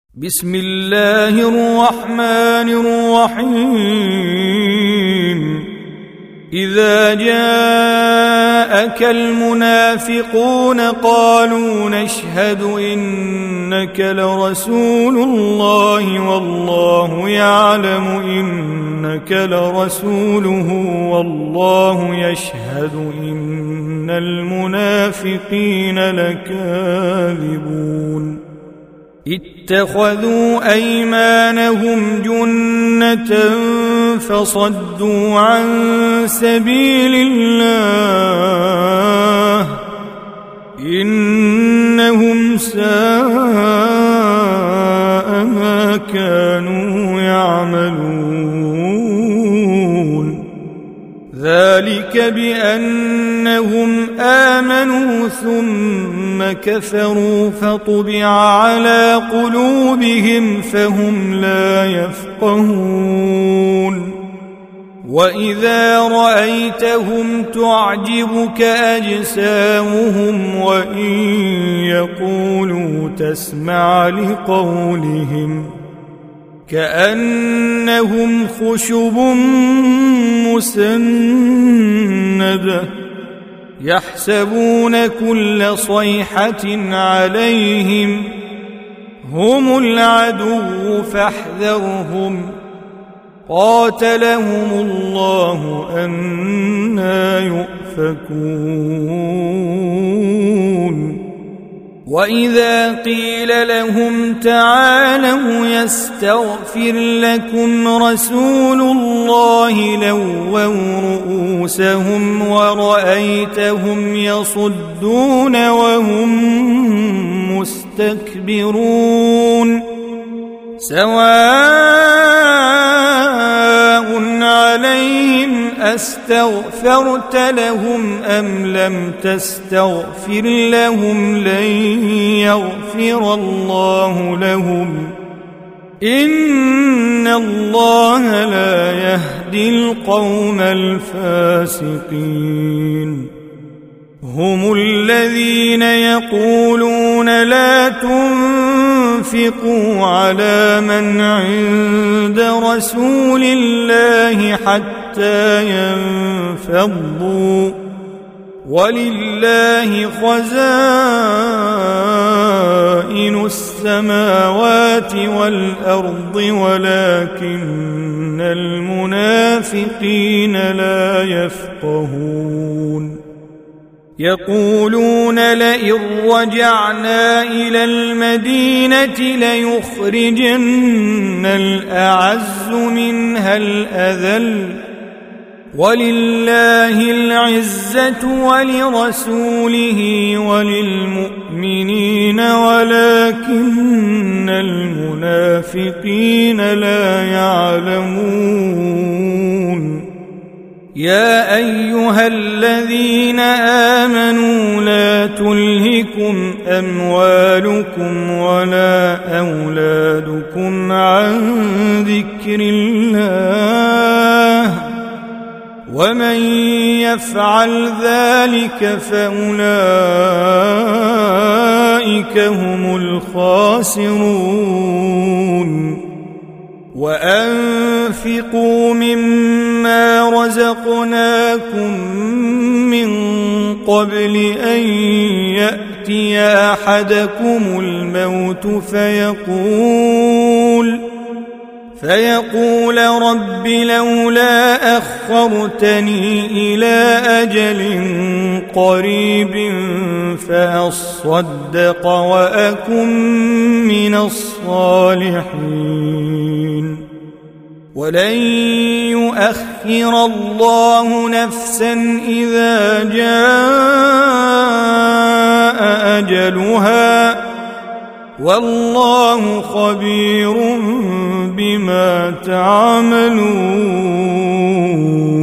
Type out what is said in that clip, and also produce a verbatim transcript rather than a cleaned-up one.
بسم الله الرحمن الرحيم إذا جاءك المنافقون قالوا نشهد إنك لرسول الله والله يعلم إنك لرسوله والله يشهد إن المنافقين لكاذبون اتخذوا أيمانهم جنة فصدوا عن سبيل الله إنهم ساء ما كانوا يعملون ذلك بأنهم آمنوا ثم كفروا فطبع على قلوبهم فهم لا يفقهون وإذا رأيتهم تعجبك أجسامهم وإن يقولوا تسمع لقولهم كأنهم خشب مسندة يحسبون كل صيحة عليهم هم العدو فاحذرهم قاتلهم الله أنى يؤفكون وإذا قيل لهم تعالوا يستغفر لكم رسول الله لووا رؤوسهم ورأيتهم يصدون وهم مستكبرون سواء عليهم أستغفرت لهم أم لم تستغفر لهم لن يغفر الله لهم إن الله لا يهدي القوم الفاسقين هم الذين يقولون لا تنفقوا على من عند رسول الله حتى ينفضوا ولله خزائن السماوات والأرض ولكن المنافقين لا يفقهون يقولون لئن رجعنا إلى المدينة ليخرجن الأعز منها الأذل ولله العزة ولرسوله وللمؤمنين ولكن المنافقين لا يعلمون يا أيها الذين آمنوا لا تلهكم أموالكم ولا أولادكم عن ذكر الله ومن يفعل ذلك فأولئك هم الخاسرون وأنفقوا مما رزقناكم من قبل أن يأتي أحدكم الموت فيقول فيقول رب لولا أخرتني إلى أجل قريب فأصدق وأكن من الصالحين ولن يؤخر الله نفسا إذا جاء أجلها والله خبير بما تعملون.